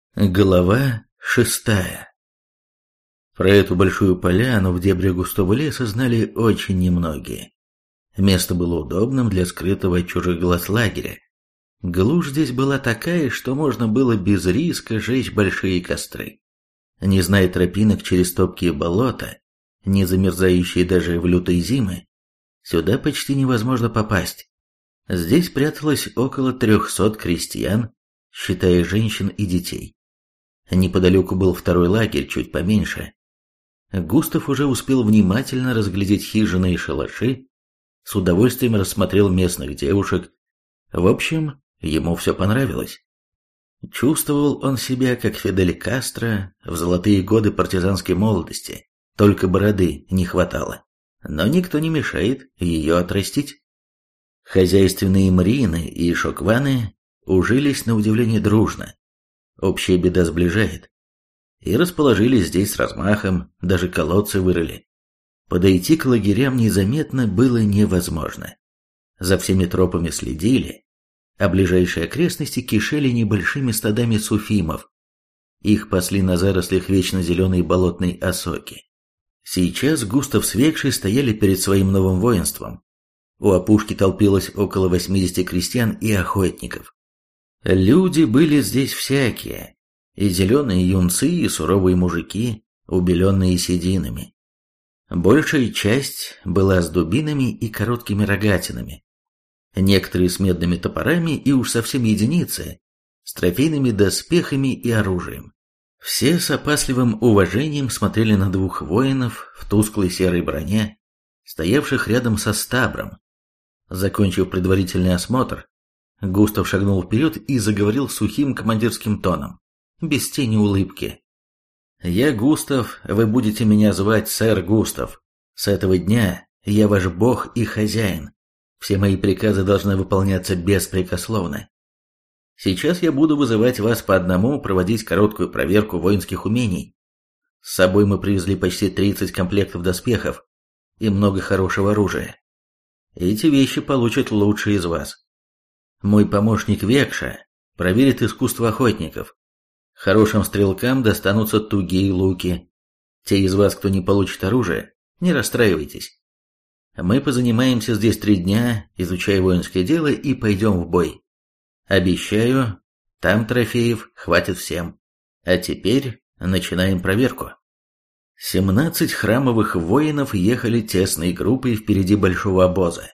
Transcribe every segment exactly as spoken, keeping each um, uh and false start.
Глава шестая. Про эту большую поляну в дебрях густого леса знали очень немногие. Место было удобным для скрытого от чужих глаз лагеря. Глушь здесь была такая, что можно было без риска жечь большие костры. Не зная тропинок через топкие болота, не замерзающие даже в лютые зимы, сюда почти невозможно попасть. Здесь пряталось около трехсот крестьян, считая женщин и детей. Неподалеку был второй лагерь, чуть поменьше. Густав уже успел внимательно разглядеть хижины и шалаши, с удовольствием рассмотрел местных девушек. В общем, ему все понравилось. Чувствовал он себя, как Фидель Кастро в золотые годы партизанской молодости, только бороды не хватало. Но никто не мешает ее отрастить. Хозяйственные мрины и шокваны ужились на удивление дружно. Общая беда сближает. И расположились здесь с размахом, даже колодцы вырыли. Подойти к лагерям незаметно было невозможно. За всеми тропами следили, а ближайшие окрестности кишели небольшими стадами суфимов. Их пасли на зарослях вечно зеленой болотной осоки. Сейчас Густав с Векшей стояли перед своим новым воинством. У опушки толпилось около восьмидесяти крестьян и охотников. Люди были здесь всякие, и зеленые юнцы, и суровые мужики, убеленные сединами. Большая часть была с дубинами и короткими рогатинами. Некоторые с медными топорами и уж совсем единицы с трофейными доспехами и оружием. Все с опасливым уважением смотрели на двух воинов в тусклой серой броне, стоявших рядом со стабром. Закончив предварительный осмотр, Густав шагнул вперед и заговорил сухим командирским тоном, без тени улыбки. «Я Густав, вы будете меня звать сэр Густав. С этого дня я ваш бог и хозяин. Все мои приказы должны выполняться беспрекословно. Сейчас я буду вызывать вас по одному проводить короткую проверку воинских умений. С собой мы привезли почти тридцать комплектов доспехов и много хорошего оружия. Эти вещи получат лучшие из вас. Мой помощник Векша проверит искусство охотников. Хорошим стрелкам достанутся тугие луки. Те из вас, кто не получит оружие, не расстраивайтесь. Мы позанимаемся здесь три дня, изучая воинское дело, и пойдем в бой. Обещаю, там трофеев хватит всем. А теперь начинаем проверку». Семнадцать храмовых воинов ехали тесной группой впереди большого обоза.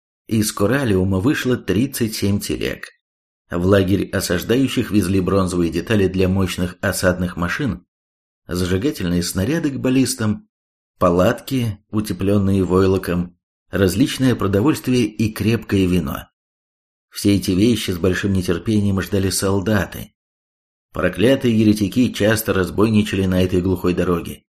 Из Коралиума вышло тридцать семь телег. В лагерь осаждающих везли бронзовые детали для мощных осадных машин, зажигательные снаряды к баллистам, палатки, утепленные войлоком, различное продовольствие и крепкое вино. Все эти вещи с большим нетерпением ждали солдаты. Проклятые еретики часто разбойничали на этой глухой дороге.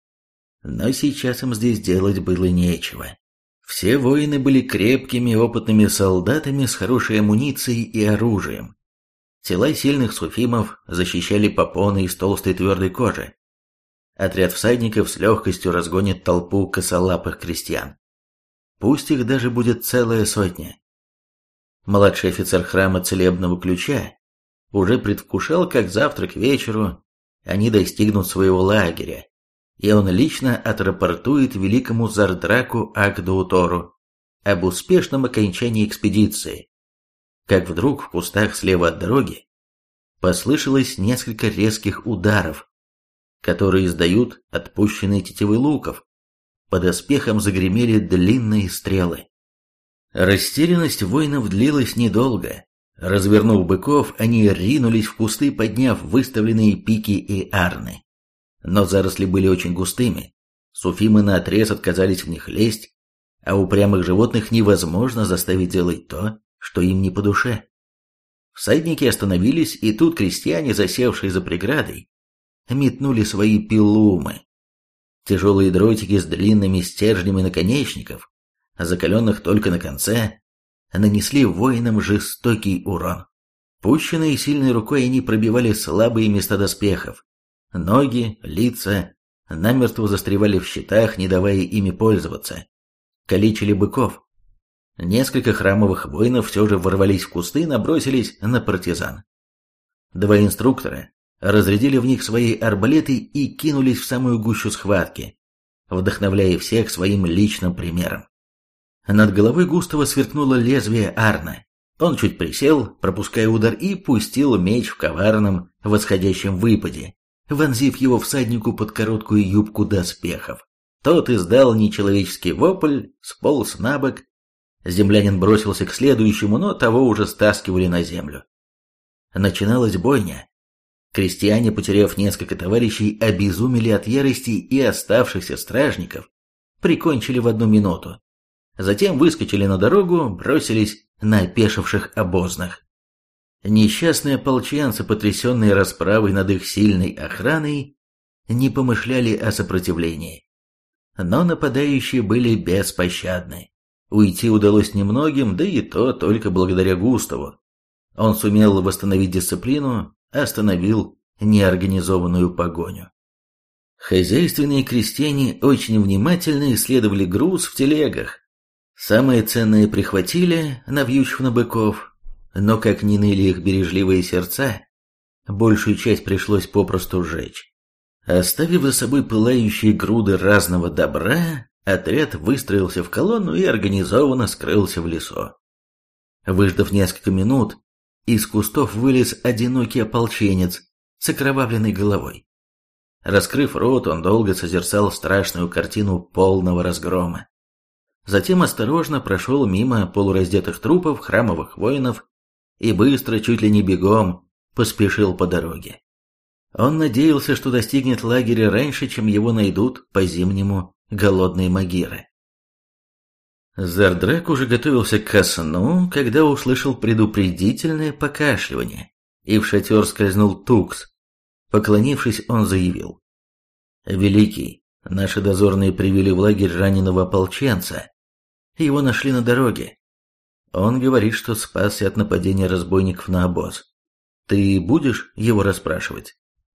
Но сейчас им здесь делать было нечего. Все воины были крепкими, опытными солдатами с хорошей амуницией и оружием. Тела сильных суфимов защищали попоны из толстой твердой кожи. Отряд всадников с легкостью разгонит толпу косолапых крестьян. Пусть их даже будет целая сотня. Младший офицер храма Целебного Ключа уже предвкушал, как завтра к вечеру они достигнут своего лагеря, и он лично отрапортует великому Зардраку Агдаутору об успешном окончании экспедиции. Как вдруг в кустах слева от дороги послышалось несколько резких ударов, которые издают отпущенные тетивы луков. По доспехам загремели длинные стрелы. Растерянность воинов длилась недолго. Развернув быков, они ринулись в кусты, подняв выставленные пики и арны. Но заросли были очень густыми, суфимы наотрез отказались в них лезть, а упрямых животных невозможно заставить делать то, что им не по душе. Всадники остановились, и тут крестьяне, засевшие за преградой, метнули свои пилумы. Тяжелые дротики с длинными стержнями наконечников, закаленных только на конце, нанесли воинам жестокий урон. Пущенные сильной рукой, они пробивали слабые места доспехов. Ноги, лица намертво застревали в щитах, не давая ими пользоваться. Калечили быков. Несколько храмовых воинов все же ворвались в кусты и набросились на партизан. Два инструктора разрядили в них свои арбалеты и кинулись в самую гущу схватки, вдохновляя всех своим личным примером. Над головой Густава сверкнуло лезвие Арна. Он чуть присел, пропуская удар, и пустил меч в коварном восходящем выпаде, вонзив его всаднику под короткую юбку доспехов. Тот издал нечеловеческий вопль, сполз на бок. Землянин бросился к следующему, но того уже стаскивали на землю. Начиналась бойня. Крестьяне, потеряв несколько товарищей, обезумели от ярости и оставшихся стражников прикончили в одну минуту. Затем выскочили на дорогу, бросились на опешивших обозных. Несчастные ополченцы, потрясенные расправой над их сильной охраной, не помышляли о сопротивлении. Но нападающие были беспощадны. Уйти удалось немногим, да и то только благодаря Густаву. Он сумел восстановить дисциплину, остановил неорганизованную погоню. Хозяйственные крестьяне очень внимательно исследовали груз в телегах. Самые ценные прихватили, навьючив на быков, но как ни ныли их бережливые сердца, большую часть пришлось попросту сжечь. Оставив за собой пылающие груды разного добра, отряд выстроился в колонну и организованно скрылся в лесу. Выждав несколько минут, из кустов вылез одинокий ополченец с окровавленной головой. Раскрыв рот, он долго созерцал страшную картину полного разгрома. Затем осторожно прошел мимо полураздетых трупов храмовых воинов и быстро, чуть ли не бегом, поспешил по дороге. Он надеялся, что достигнет лагеря раньше, чем его найдут по-зимнему голодные магиры. Зардрак уже готовился ко сну, когда услышал предупредительное покашливание, и в шатер скользнул Тукс. Поклонившись, он заявил: «Великий, наши дозорные привели в лагерь раненого ополченца. Его нашли на дороге. Он говорит, что спасся от нападения разбойников на обоз. Ты будешь его расспрашивать?»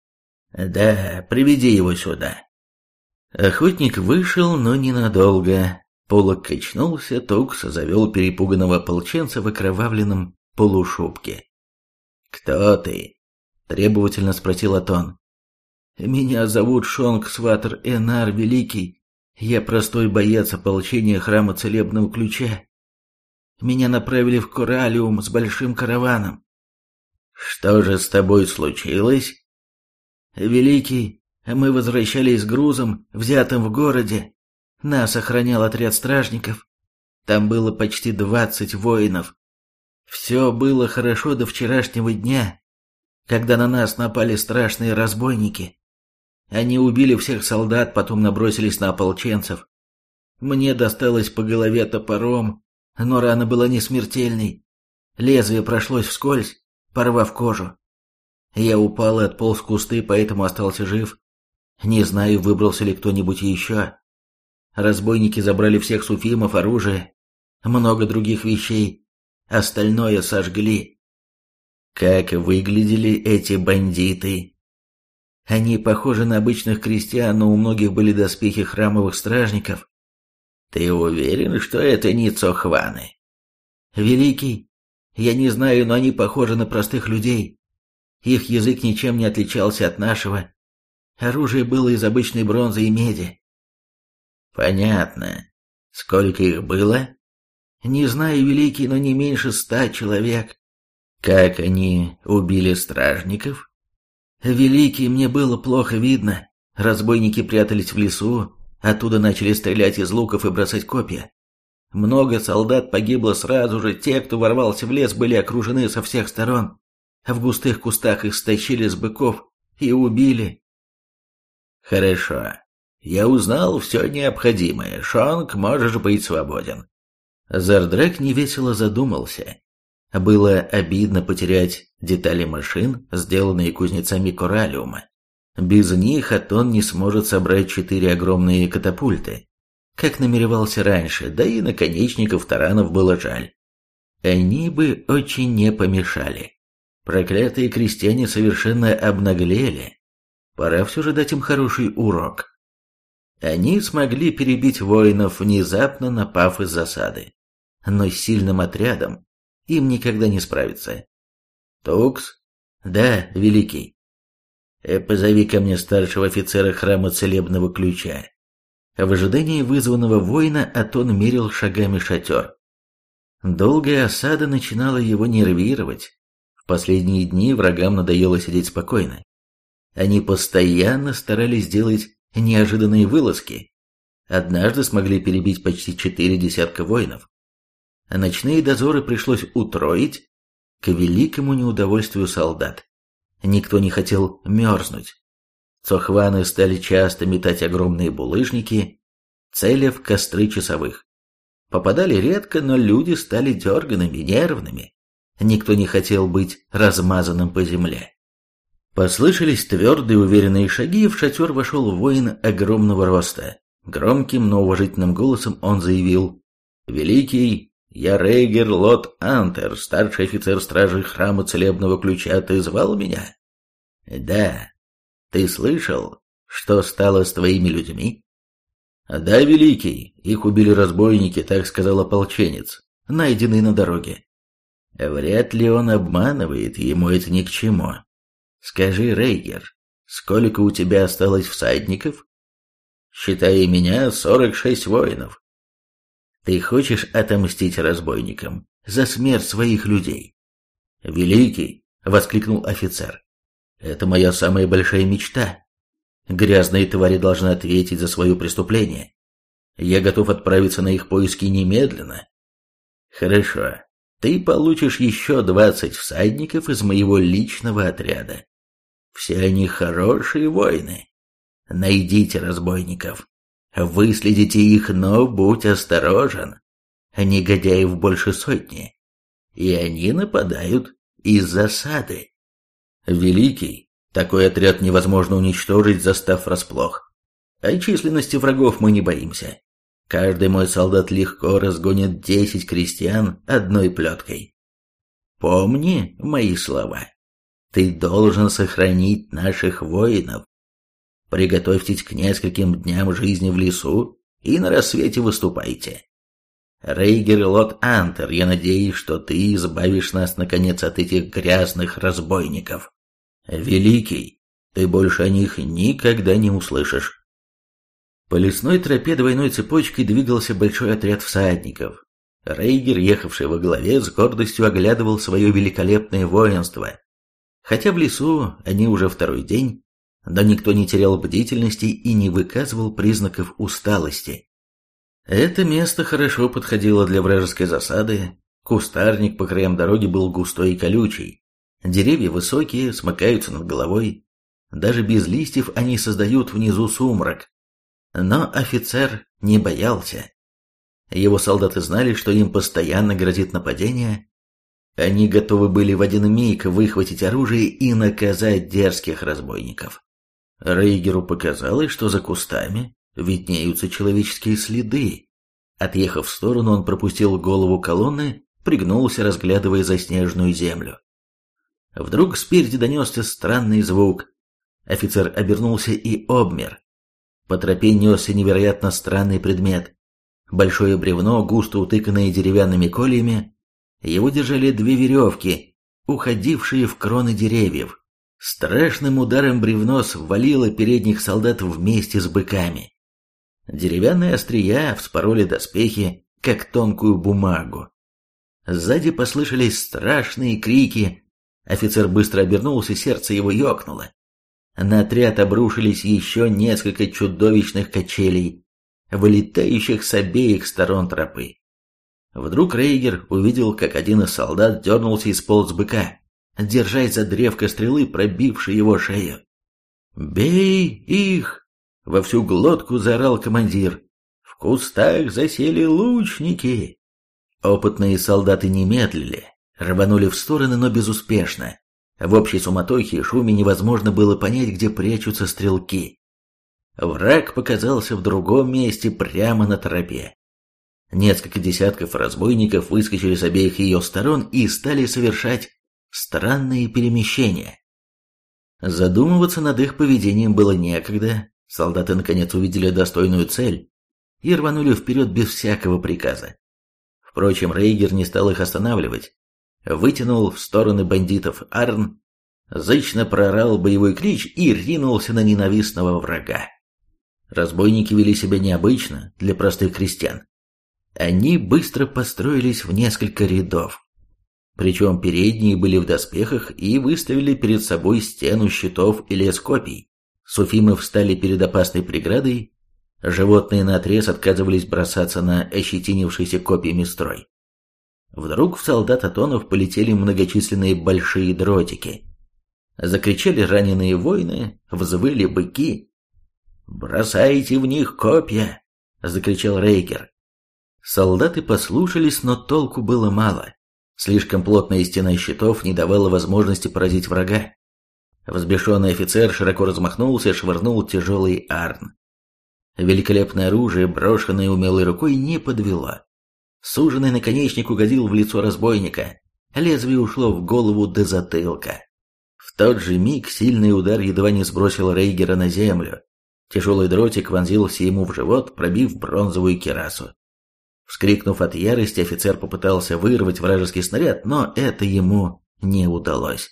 «Да, приведи его сюда». Охотник вышел, но ненадолго. Полог качнулся, Тукс завел перепуганного ополченца в окровавленном полушубке. «Кто ты?» – требовательно спросил Атон. «Меня зовут Шонг Сватер Энар Великий. Я простой боец ополчения храма Целебного Ключа. Меня направили в Коралиум с большим караваном». «Что же с тобой случилось?» «Великий, мы возвращались с грузом, взятым в городе. Нас охранял отряд стражников. Там было почти двадцать воинов. Все было хорошо до вчерашнего дня, когда на нас напали страшные разбойники. Они убили всех солдат, потом набросились на ополченцев. Мне досталось по голове топором, но рана была не смертельной. Лезвие прошлось вскользь, порвав кожу. Я упал и отполз в кусты, поэтому остался жив. Не знаю, выбрался ли кто-нибудь еще. Разбойники забрали всех суфимов, оружие, много других вещей. Остальное сожгли». «Как выглядели эти бандиты?» «Они похожи на обычных крестьян, но у многих были доспехи храмовых стражников». «Ты уверен, что это не цохваны?» «Великий, я не знаю, но они похожи на простых людей. Их язык ничем не отличался от нашего. Оружие было из обычной бронзы и меди». «Понятно. Сколько их было?» «Не знаю, Великий, но не меньше ста человек». «Как они убили стражников?» «Великий, мне было плохо видно. Разбойники прятались в лесу, оттуда начали стрелять из луков и бросать копья. Много солдат погибло сразу же, те, кто ворвался в лес, были окружены со всех сторон. В густых кустах их стащили с быков и убили». «Хорошо. Я узнал все необходимое. Шонг, можешь быть свободен». Зардрак невесело задумался. Было обидно потерять детали машин, сделанные кузнецами Коралиума. Без них Атон не сможет собрать четыре огромные катапульты, как намеревался раньше, да и наконечников таранов было жаль. Они бы очень не помешали. Проклятые крестьяне совершенно обнаглели. Пора все же дать им хороший урок. Они смогли перебить воинов, внезапно напав из засады. Но с сильным отрядом им никогда не справиться. «Тукс?» «Да, Великий». Позови ко мне старшего офицера храма целебного ключа». В ожидании вызванного воина Атон мерил шагами шатер. Долгая осада начинала его нервировать. В последние дни врагам надоело сидеть спокойно. Они постоянно старались сделать неожиданные вылазки. Однажды смогли перебить почти четыре десятка воинов. Ночные дозоры пришлось утроить, к великому неудовольствию солдат. Никто не хотел мерзнуть. Цохваны стали часто метать огромные булыжники, целя в костры часовых. Попадали редко, но люди стали дерганными, нервными. Никто не хотел быть размазанным по земле. Послышались твердые уверенные шаги, и в шатер вошел воин огромного роста. Громким, но уважительным голосом он заявил: «Великий, я Рейгер Лот Антер, старший офицер стражи храма целебного ключа. Ты звал меня?» «Да. Ты слышал, что стало с твоими людьми?» «Да, великий, их убили разбойники», — так сказал ополченец, найденный на дороге. «Вряд ли он обманывает, ему это ни к чему. Скажи, Рейгер, сколько у тебя осталось всадников?» «Считая меня, сорок шесть воинов». «Ты хочешь отомстить разбойникам за смерть своих людей?» «Великий», — воскликнул офицер, — «это моя самая большая мечта. Грязные твари должны ответить за свое преступление. Я готов отправиться на их поиски немедленно». «Хорошо, ты получишь еще двадцать всадников из моего личного отряда. Все они хорошие воины. Найдите разбойников, выследите их, но будь осторожен. Негодяев больше сотни, и они нападают из засады». «Великий, такой отряд невозможно уничтожить, застав врасплох. О численности врагов мы не боимся. Каждый мой солдат легко разгонит десять крестьян одной плеткой. Помни мои слова. Ты должен сохранить наших воинов. Приготовьтесь к нескольким дням жизни в лесу и на рассвете выступайте. Рейгер Лот Антер, я надеюсь, что ты избавишь нас наконец от этих грязных разбойников. Великий, ты больше о них никогда не услышишь». По лесной тропе двойной цепочкой двигался большой отряд всадников. Рейгер, ехавший во главе, с гордостью оглядывал свое великолепное воинство. Хотя в лесу они уже второй день, но никто не терял бдительности и не выказывал признаков усталости. Это место хорошо подходило для вражеской засады. Кустарник по краям дороги был густой и колючий. Деревья высокие, смыкаются над головой. Даже без листьев они создают внизу сумрак. Но офицер не боялся. Его солдаты знали, что им постоянно грозит нападение. Они готовы были в один миг выхватить оружие и наказать дерзких разбойников. Рейгеру показалось, что за кустами виднеются человеческие следы. Отъехав в сторону, он пропустил голову колонны, пригнулся, разглядывая заснеженную землю. Вдруг спереди донесся странный звук. Офицер обернулся и обмер. По тропе несся невероятно странный предмет. Большое бревно, густо утыканное деревянными кольями. Его держали две веревки, уходившие в кроны деревьев. Страшным ударом бревно свалило передних солдат вместе с быками. Деревянные острия вспороли доспехи, как тонкую бумагу. Сзади послышались страшные крики. Офицер быстро обернулся, сердце его ёкнуло. На отряд обрушились еще несколько чудовищных качелей, вылетающих с обеих сторон тропы. Вдруг Рейгер увидел, как один из солдат дернулся и сполз с быка, держась за древко стрелы, пробившей его шею. «Бей их!» — во всю глотку заорал командир. «В кустах засели лучники!» Опытные солдаты не медлили, рванули в стороны, но безуспешно. В общей суматохе и шуме невозможно было понять, где прячутся стрелки. Враг показался в другом месте, прямо на тропе. Несколько десятков разбойников выскочили с обеих ее сторон и стали совершать странные перемещения. Задумываться над их поведением было некогда. Солдаты наконец увидели достойную цель и рванули вперед без всякого приказа. Впрочем, Рейгер не стал их останавливать. Вытянул в стороны бандитов Арн, зычно проорал боевой клич и ринулся на ненавистного врага. Разбойники вели себя необычно для простых крестьян. Они быстро построились в несколько рядов. Причем передние были в доспехах и выставили перед собой стену щитов и лес копий. Суфимы встали перед опасной преградой, животные наотрез отказывались бросаться на ощетинившийся копьями строй. Вдруг в солдат Атонов полетели многочисленные большие дротики. Закричали раненые воины, взвыли быки. «Бросайте в них копья!» — закричал Рейгер. Солдаты послушались, но толку было мало. Слишком плотная стена щитов не давала возможности поразить врага. Взбешенный офицер широко размахнулся и швырнул тяжелый арн. Великолепное оружие, брошенное умелой рукой, не подвело. Суженый наконечник угодил в лицо разбойника. Лезвие ушло в голову до затылка. В тот же миг сильный удар едва не сбросил Рейгера на землю. Тяжелый дротик вонзился ему в живот, пробив бронзовую кирасу. Вскрикнув от ярости, офицер попытался вырвать вражеский снаряд, но это ему не удалось.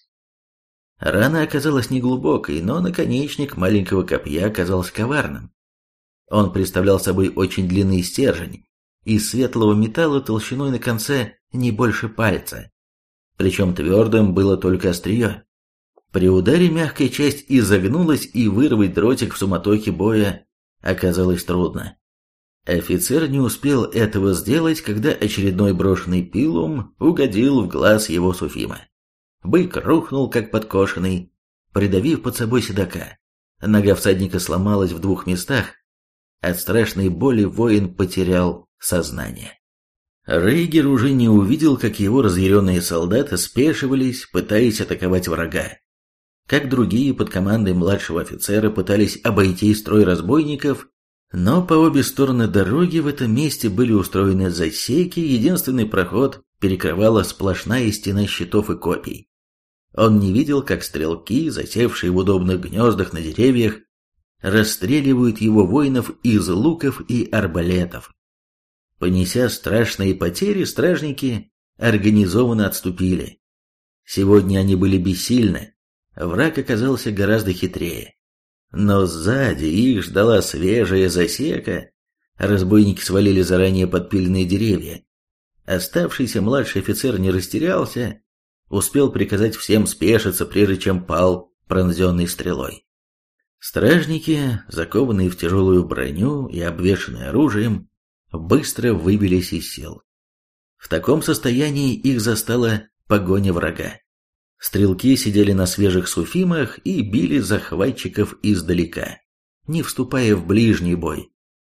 Рана оказалась неглубокой, но наконечник маленького копья оказался коварным. Он представлял собой очень длинный стержень из светлого металла толщиной на конце не больше пальца. Причем твердым было только острие. При ударе мягкая часть изогнулась, и вырвать дротик в суматохе боя оказалось трудно. Офицер не успел этого сделать, когда очередной брошенный пилум угодил в глаз его суфима. Бык рухнул, как подкошенный, придавив под собой седока. Нога всадника сломалась в двух местах. От страшной боли воин потерял сознание. Рейгер уже не увидел, как его разъяренные солдаты спешивались, пытаясь атаковать врага. Как другие под командой младшего офицера пытались обойти строй разбойников, но по обе стороны дороги в этом месте были устроены засеки, единственный проход перекрывала сплошная стена щитов и копий. Он не видел, как стрелки, засевшие в удобных гнездах на деревьях, расстреливают его воинов из луков и арбалетов. Понеся страшные потери, стражники организованно отступили. Сегодня они были бессильны, враг оказался гораздо хитрее. Но сзади их ждала свежая засека, разбойники свалили заранее подпиленные деревья. Оставшийся младший офицер не растерялся, успел приказать всем спешиться, прежде чем пал пронзенный стрелой. Стражники, закованные в тяжелую броню и обвешанные оружием, быстро выбились из сил. В таком состоянии их застала погоня врага. Стрелки сидели на свежих суфимах и били захватчиков издалека, не вступая в ближний бой.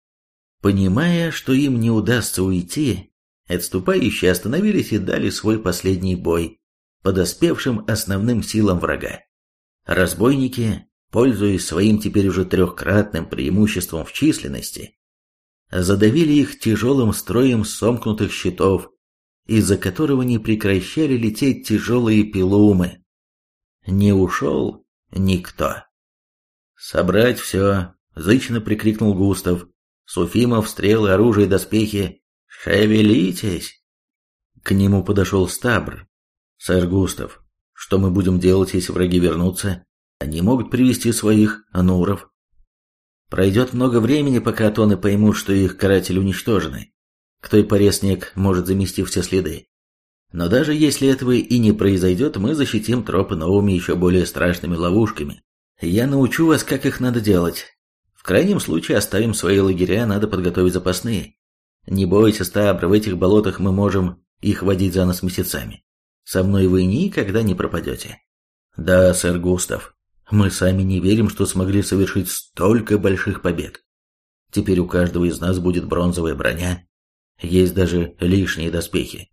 Понимая, что им не удастся уйти, отступающие остановились и дали свой последний бой подоспевшим основным силам врага. Разбойники, пользуясь своим теперь уже трехкратным преимуществом в численности, задавили их тяжелым строем сомкнутых щитов, из-за которого не прекращали лететь тяжелые пилумы. Не ушел никто. «Собрать все!» — зычно прикрикнул Густав. «Суфимов, стрелы, оружие, доспехи! Шевелитесь!» К нему подошел Стабр. «Сэр Густав, что мы будем делать, если враги вернутся? Они могут привести своих ануров. Пройдет много времени, пока атоны поймут, что их каратели уничтожены. К той поре снег может замести все следы. Но даже если этого и не произойдет, мы защитим тропы новыми, еще более страшными ловушками. Я научу вас, как их надо делать. В крайнем случае оставим свои лагеря, надо подготовить запасные. Не бойся, Стабр, в этих болотах мы можем их водить за нос месяцами. Со мной вы никогда не пропадете». «Да, сэр Густав, мы сами не верим, что смогли совершить столько больших побед. Теперь у каждого из нас будет бронзовая броня. Есть даже лишние доспехи».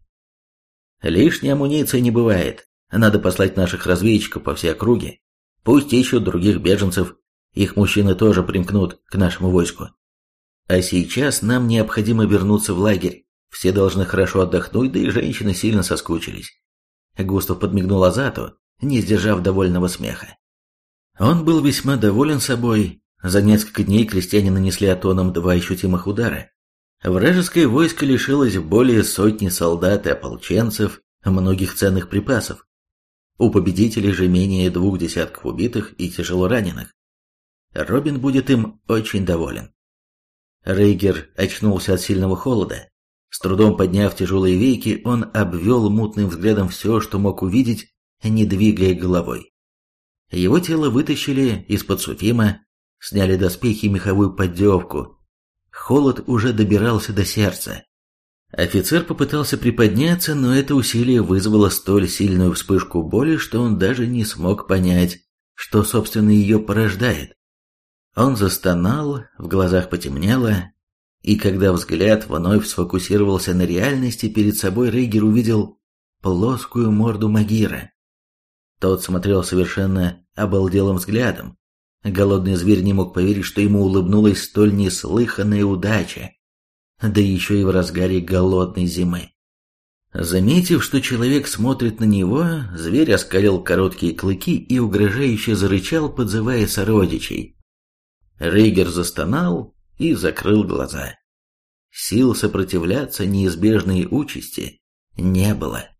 «Лишней амуниции не бывает. Надо послать наших разведчиков по всей округе. Пусть ищут других беженцев. Их мужчины тоже примкнут к нашему войску. А сейчас нам необходимо вернуться в лагерь. Все должны хорошо отдохнуть, да и женщины сильно соскучились». Густав подмигнул Азату, не сдержав довольного смеха. Он был весьма доволен собой. За несколько дней крестьяне нанесли атонам два ощутимых удара. Вражеское войско лишилось более сотни солдат и ополченцев, многих ценных припасов. У победителей же менее двух десятков убитых и тяжело раненых. Робин будет им очень доволен. Рейгер очнулся от сильного холода. С трудом подняв тяжелые веки, он обвел мутным взглядом все, что мог увидеть, не двигая головой. Его тело вытащили из-под суфима, сняли доспехи и меховую поддевку. Холод уже добирался до сердца. Офицер попытался приподняться, но это усилие вызвало столь сильную вспышку боли, что он даже не смог понять, что, собственно, ее порождает. Он застонал, в глазах потемнело, и когда взгляд вновь сфокусировался на реальности, перед собой Рейгер увидел плоскую морду Магира. Тот смотрел совершенно обалделым взглядом. Голодный зверь не мог поверить, что ему улыбнулась столь неслыханная удача, да еще и в разгаре голодной зимы. Заметив, что человек смотрит на него, зверь оскалил короткие клыки и угрожающе зарычал, подзывая сородичей. Рейгер застонал и закрыл глаза. Сил сопротивляться неизбежной участи не было.